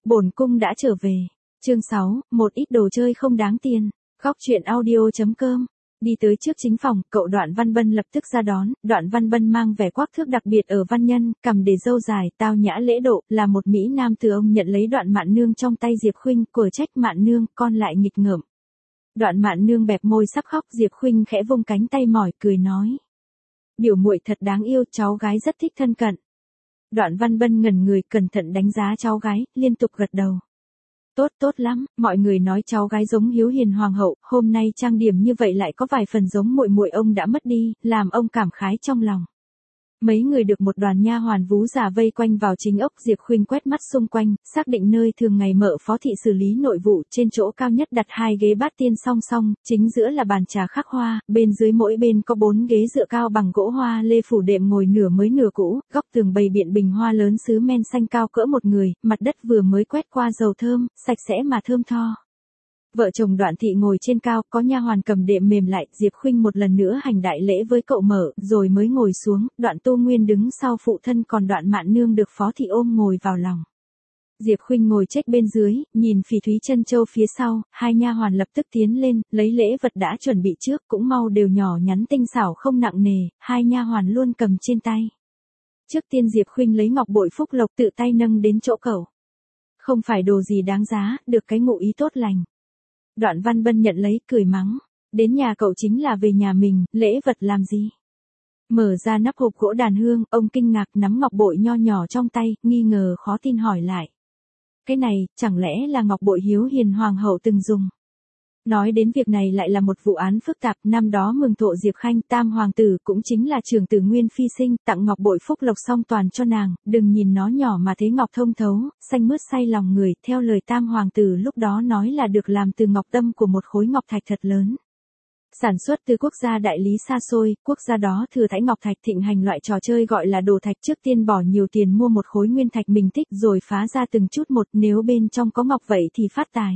Bổn cung đã trở về. Chương 6, một ít đồ chơi không đáng tiền. Góc truyện audio.com. Đi tới trước chính phòng, cậu Đoạn Văn Bân lập tức ra đón. Đoạn Văn Bân mang vẻ quắc thước đặc biệt ở văn nhân, cầm để râu dài, tao nhã lễ độ, là một mỹ nam từ ông nhận lấy Đoạn Mạn Nương trong tay Diệp Khuynh, của trách Mạn Nương, con lại nghịch ngợm. Đoạn Mạn Nương bẹp môi sắp khóc, Diệp Khuynh khẽ vung cánh tay mỏi cười nói: "Biểu muội thật đáng yêu, cháu gái rất thích thân cận." Đoạn Văn Bân ngẩn người, cẩn thận đánh giá cháu gái, liên tục gật đầu. Tốt lắm, mọi người nói cháu gái giống Hiếu Hiền hoàng hậu, hôm nay trang điểm như vậy lại có vài phần giống muội muội ông đã mất đi, làm ông cảm khái trong lòng. Mấy người được một đoàn nha hoàn vú già vây quanh vào chính ốc. Diệp Khuynh quét mắt xung quanh, xác định nơi thường ngày mợ phó thị xử lý nội vụ. Trên chỗ cao nhất đặt 2 ghế bát tiên song song, chính giữa là bàn trà khắc hoa, bên dưới mỗi bên có 4 ghế dựa cao bằng gỗ hoa lê phủ đệm ngồi nửa mới nửa cũ, góc tường bày biện bình hoa lớn sứ men xanh cao cỡ một người, mặt đất vừa mới quét qua dầu thơm, sạch sẽ mà thơm tho. Vợ chồng Đoạn thị ngồi trên cao, có nha hoàn cầm đệm mềm lại. Diệp Khuynh một lần nữa hành đại lễ với cậu mở, rồi mới ngồi xuống. Đoạn Tu Nguyên đứng sau phụ thân, còn Đoạn Mạn Nương được phó thị ôm ngồi vào lòng. Diệp Khuynh ngồi chếch bên dưới, nhìn Phỉ Thúy Chân Châu phía sau. Hai nha hoàn lập tức tiến lên, lấy lễ vật đã chuẩn bị trước, cũng mau đều nhỏ nhắn tinh xảo không nặng nề. Hai nha hoàn luôn cầm trên tay. Trước tiên Diệp Khuynh lấy ngọc bội phúc lộc tự tay nâng đến chỗ cậu. Không phải đồ gì đáng giá, được cái ngụ ý tốt lành. Đoạn Văn Bân nhận lấy, cười mắng: "Đến nhà cậu chính là về nhà mình, lễ vật làm gì?" Mở ra nắp hộp gỗ đàn hương, ông kinh ngạc nắm ngọc bội nho nhỏ trong tay, nghi ngờ khó tin hỏi lại: "Cái này, chẳng lẽ là ngọc bội Hiếu Hiền hoàng hậu từng dùng?" Nói đến việc này lại là một vụ án phức tạp. Năm đó mừng thọ Diệp Khanh, tam hoàng tử cũng chính là trưởng tử Nguyên Phi sinh, tặng ngọc bội phúc lộc song toàn cho nàng. Đừng nhìn nó nhỏ mà thế ngọc thông thấu, xanh mướt say lòng người. Theo lời tam hoàng tử lúc đó nói là được làm từ ngọc tâm của một khối ngọc thạch thật lớn. Sản xuất từ quốc gia đại lý xa xôi, quốc gia đó thừa thãi ngọc thạch, thịnh hành loại trò chơi gọi là đồ thạch. Trước tiên bỏ nhiều tiền mua một khối nguyên thạch mình thích, rồi phá ra từng chút một, nếu bên trong có ngọc vậy thì phát tài.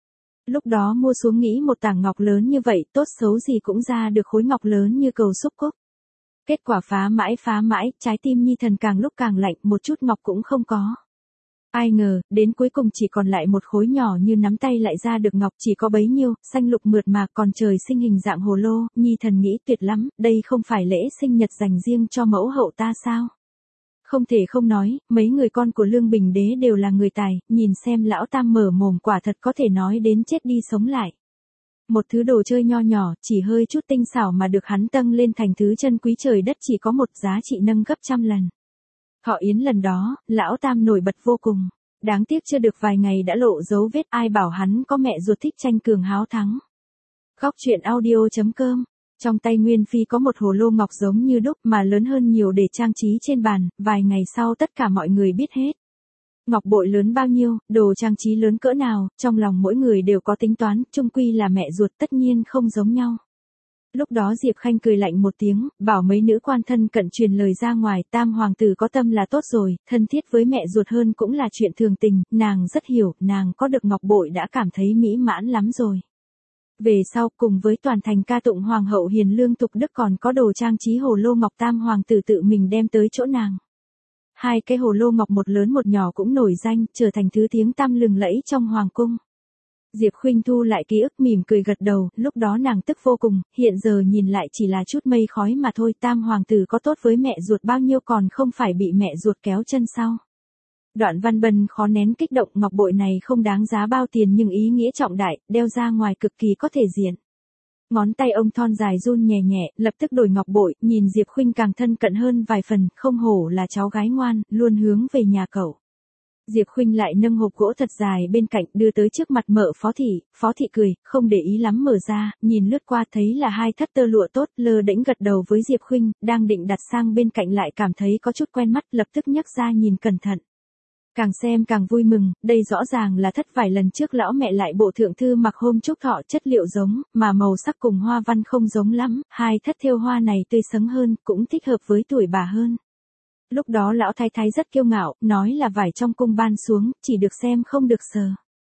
Lúc đó mua xuống nghĩ một tảng ngọc lớn như vậy, tốt xấu gì cũng ra được khối ngọc lớn như cầu xúc cúc. Kết quả phá mãi, trái tim nhi thần càng lúc càng lạnh, một chút ngọc cũng không có. Ai ngờ, đến cuối cùng chỉ còn lại một khối nhỏ như nắm tay lại ra được ngọc, chỉ có bấy nhiêu, xanh lục mượt mà, còn trời sinh hình dạng hồ lô. Nhi thần nghĩ tuyệt lắm, đây không phải lễ sinh nhật dành riêng cho mẫu hậu ta sao? Không thể không nói, mấy người con của Lương Bình Đế đều là người tài, nhìn xem lão tam mở mồm quả thật có thể nói đến chết đi sống lại. Một thứ đồ chơi nho nhỏ, chỉ hơi chút tinh xảo mà được hắn dâng lên thành thứ chân quý trời đất, chỉ có một giá trị nâng gấp trăm lần. Thọ yến lần đó, lão tam nổi bật vô cùng. Đáng tiếc chưa được vài ngày đã lộ dấu vết, ai bảo hắn có mẹ ruột thích tranh cường háo thắng. Góc truyện audio.com. Trong tay Nguyên Phi có một hồ lô ngọc giống như đúc mà lớn hơn nhiều để trang trí trên bàn, vài ngày sau tất cả mọi người biết hết. Ngọc bội lớn bao nhiêu, đồ trang trí lớn cỡ nào, trong lòng mỗi người đều có tính toán, chung quy là mẹ ruột tất nhiên không giống nhau. Lúc đó Diệp Khanh cười lạnh một tiếng, bảo mấy nữ quan thân cận truyền lời ra ngoài, tam hoàng tử có tâm là tốt rồi, thân thiết với mẹ ruột hơn cũng là chuyện thường tình, nàng rất hiểu, nàng có được ngọc bội đã cảm thấy mỹ mãn lắm rồi. Về sau, cùng với toàn thành ca tụng hoàng hậu hiền lương tục đức, còn có đồ trang trí hồ lô ngọc tam hoàng tử tự mình đem tới chỗ nàng. 2 cái hồ lô ngọc một lớn một nhỏ cũng nổi danh, trở thành thứ tiếng tăm lừng lẫy trong hoàng cung. Diệp Khuynh thu lại ký ức, mỉm cười gật đầu, lúc đó nàng tức vô cùng, hiện giờ nhìn lại chỉ là chút mây khói mà thôi. Tam hoàng tử có tốt với mẹ ruột bao nhiêu, còn không phải bị mẹ ruột kéo chân sau. Đoạn Văn Bân khó nén kích động, ngọc bội này không đáng giá bao tiền nhưng ý nghĩa trọng đại, đeo ra ngoài cực kỳ có thể diện. Ngón tay ông thon dài run nhẹ nhẹ, lập tức đổi ngọc bội, nhìn Diệp Khuynh càng thân cận hơn vài phần, không hổ là cháu gái ngoan, luôn hướng về nhà cậu. Diệp Khuynh lại nâng hộp gỗ thật dài bên cạnh, đưa tới trước mặt mợ phó thị cười, không để ý lắm mở ra, nhìn lướt qua thấy là 2 thắt tơ lụa tốt, lơ đễnh gật đầu với Diệp Khuynh, đang định đặt sang bên cạnh lại cảm thấy có chút quen mắt, lập tức nhấc ra nhìn cẩn thận. Càng xem càng vui mừng, đây rõ ràng là thất vải lần trước lão mẹ lại bộ thượng thư mặc hôm chúc thọ, chất liệu giống, mà màu sắc cùng hoa văn không giống lắm, 2 thất thêu hoa này tươi sáng hơn, cũng thích hợp với tuổi bà hơn. Lúc đó lão thái thái rất kiêu ngạo, nói là vải trong cung ban xuống, chỉ được xem không được sờ.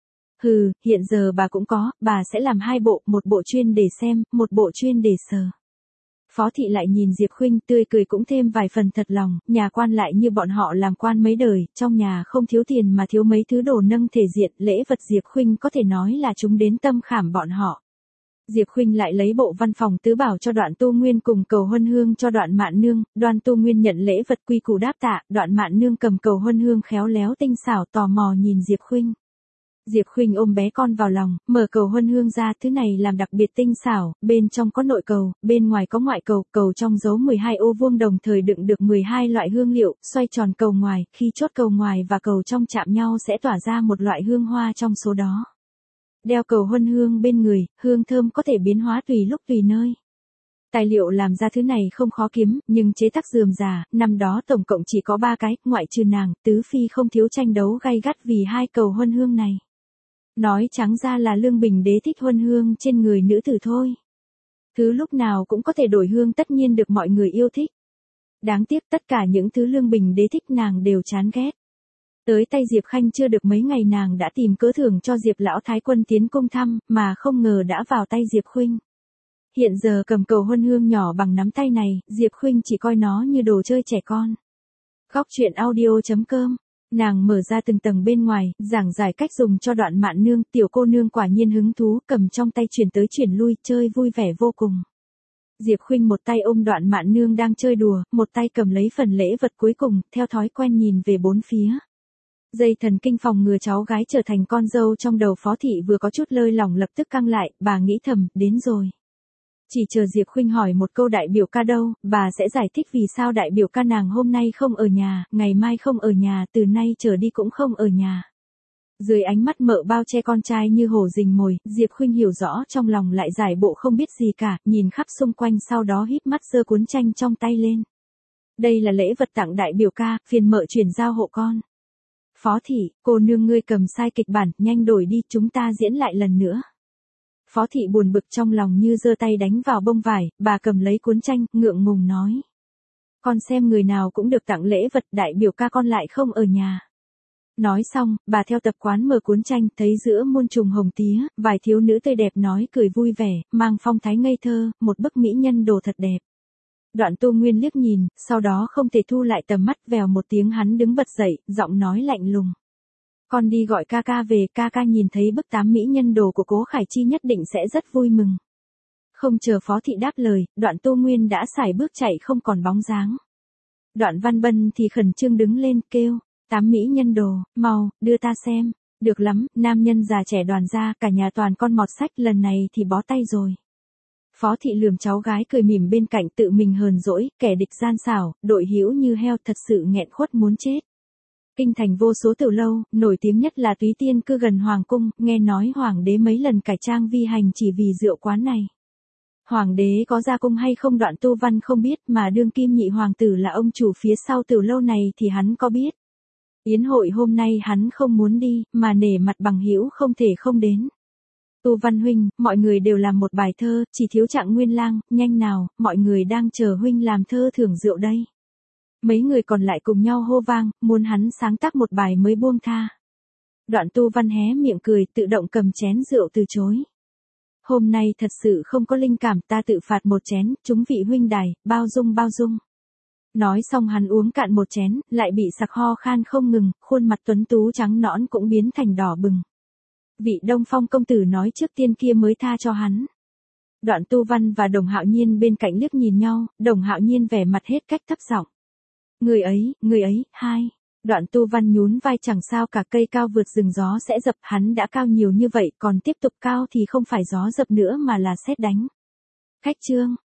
Hừ, hiện giờ bà cũng có, bà sẽ làm 2 bộ, một bộ chuyên để xem, một bộ chuyên để sờ. Phó thị lại nhìn Diệp Khuynh tươi cười cũng thêm vài phần thật lòng, nhà quan lại như bọn họ làm quan mấy đời, trong nhà không thiếu tiền mà thiếu mấy thứ đồ nâng thể diện, lễ vật Diệp Khuynh có thể nói là chúng đến tâm khảm bọn họ. Diệp Khuynh lại lấy bộ văn phòng tứ bảo cho Đoạn Tu Nguyên cùng cầu huân hương cho Đoạn Mạn Nương, Đoan Tu Nguyên nhận lễ vật quy củ đáp tạ, Đoạn Mạn Nương cầm cầu huân hương khéo léo tinh xảo tò mò nhìn Diệp Khuynh. Diệp Khuynh ôm bé con vào lòng, mở cầu huân hương ra, thứ này làm đặc biệt tinh xảo, bên trong có nội cầu, bên ngoài có ngoại cầu, cầu trong giấu 12 ô vuông đồng thời đựng được 12 loại hương liệu, xoay tròn cầu ngoài, khi chốt cầu ngoài và cầu trong chạm nhau sẽ tỏa ra một loại hương hoa trong số đó. Đeo cầu huân hương bên người, hương thơm có thể biến hóa tùy lúc tùy nơi. Tài liệu làm ra thứ này không khó kiếm, nhưng chế tác rườm rà, năm đó tổng cộng chỉ có 3 cái, ngoại trừ nàng, tứ phi không thiếu tranh đấu gay gắt vì 2 cầu huân hương này. Nói trắng ra là Lương Bình Đế thích huân hương trên người nữ tử thôi. Thứ lúc nào cũng có thể đổi hương tất nhiên được mọi người yêu thích. Đáng tiếc tất cả những thứ Lương Bình Đế thích nàng đều chán ghét. Tới tay Diệp Khanh chưa được mấy ngày nàng đã tìm cớ thưởng cho Diệp lão thái quân tiến cung thăm, mà không ngờ đã vào tay Diệp Khuynh. Hiện giờ cầm cầu huân hương nhỏ bằng nắm tay này, Diệp Khuynh chỉ coi nó như đồ chơi trẻ con. Góc truyện audio.com. Nàng mở ra từng tầng bên ngoài, giảng giải cách dùng cho Đoạn Mạn Nương, tiểu cô nương quả nhiên hứng thú, cầm trong tay chuyển tới chuyển lui, chơi vui vẻ vô cùng. Diệp Khuynh một tay ôm Đoạn Mạn Nương đang chơi đùa, một tay cầm lấy phần lễ vật cuối cùng, theo thói quen nhìn về bốn phía. Dây thần kinh phòng ngừa cháu gái trở thành con dâu trong đầu Phó thị vừa có chút lơi lỏng lập tức căng lại, bà nghĩ thầm, đến rồi. Chỉ chờ Diệp Khuynh hỏi một câu đại biểu ca đâu, bà sẽ giải thích vì sao đại biểu ca nàng hôm nay không ở nhà, ngày mai không ở nhà, từ nay trở đi cũng không ở nhà. Dưới ánh mắt mợ bao che con trai như hổ rình mồi, Diệp Khuynh hiểu rõ trong lòng lại giải bộ không biết gì cả, nhìn khắp xung quanh sau đó híp mắt giơ cuốn tranh trong tay lên. Đây là lễ vật tặng đại biểu ca, phiền mợ chuyển giao hộ con. Phó thị, cô nương ngươi cầm sai kịch bản, nhanh đổi đi, chúng ta diễn lại lần nữa. Phó thị buồn bực trong lòng như giơ tay đánh vào bông vải, bà cầm lấy cuốn tranh, ngượng ngùng nói. Con xem người nào cũng được tặng lễ vật, đại biểu ca con lại không ở nhà. Nói xong, bà theo tập quán mở cuốn tranh, thấy giữa muôn trùng hồng tía, vài thiếu nữ tươi đẹp nói cười vui vẻ, mang phong thái ngây thơ, một bức mỹ nhân đồ thật đẹp. Đoạn Tu Nguyên liếc nhìn, sau đó không thể thu lại tầm mắt, vèo một tiếng hắn đứng bật dậy, giọng nói lạnh lùng. Con đi gọi ca ca về, ca ca nhìn thấy bức 8 mỹ nhân đồ của Cố Khải Chi nhất định sẽ rất vui mừng. Không chờ Phó thị đáp lời, Đoạn Tu Nguyên đã sải bước chạy không còn bóng dáng. Đoạn Văn Bân thì khẩn trương đứng lên, kêu, 8 mỹ nhân đồ, mau, đưa ta xem. Được lắm, nam nhân già trẻ đoàn ra, cả nhà toàn con mọt sách, lần này thì bó tay rồi. Phó thị lườm cháu gái cười mỉm bên cạnh, tự mình hờn dỗi, kẻ địch gian xảo, đội hữu như heo, thật sự nghẹn khuất muốn chết. Kinh thành vô số tiểu lâu, nổi tiếng nhất là Túy Tiên cư gần hoàng cung, nghe nói hoàng đế mấy lần cải trang vi hành chỉ vì rượu quán này. Hoàng đế có ra cung hay không Đoạn Tu Văn không biết, mà đương kim nhị hoàng tử là ông chủ phía sau tiểu lâu này thì hắn có biết. Yến hội hôm nay hắn không muốn đi, mà nể mặt bằng hữu không thể không đến. Tu Văn huynh, mọi người đều làm một bài thơ, chỉ thiếu Trạng Nguyên Lang, nhanh nào, mọi người đang chờ huynh làm thơ thưởng rượu đây. Mấy người còn lại cùng nhau hô vang, muốn hắn sáng tác một bài mới buông tha. Đoạn Tu Văn hé miệng cười, tự động cầm chén rượu từ chối. Hôm nay thật sự không có linh cảm, ta tự phạt một chén, chúng vị huynh đài, bao dung bao dung. Nói xong hắn uống cạn một chén, lại bị sặc ho khan không ngừng, khuôn mặt tuấn tú trắng nõn cũng biến thành đỏ bừng. Vị Đông Phong công tử nói trước tiên kia mới tha cho hắn. Đoạn Tu Văn và Đồng Hạo Nhiên bên cạnh liếc nhìn nhau, Đồng Hạo Nhiên vẻ mặt hết cách thấp giọng. Người ấy, hai. Đoạn Tu Văn nhún vai, chẳng sao cả, cây cao vượt rừng gió sẽ dập, hắn đã cao nhiều như vậy, còn tiếp tục cao thì không phải gió dập nữa mà là sét đánh. Khách trương.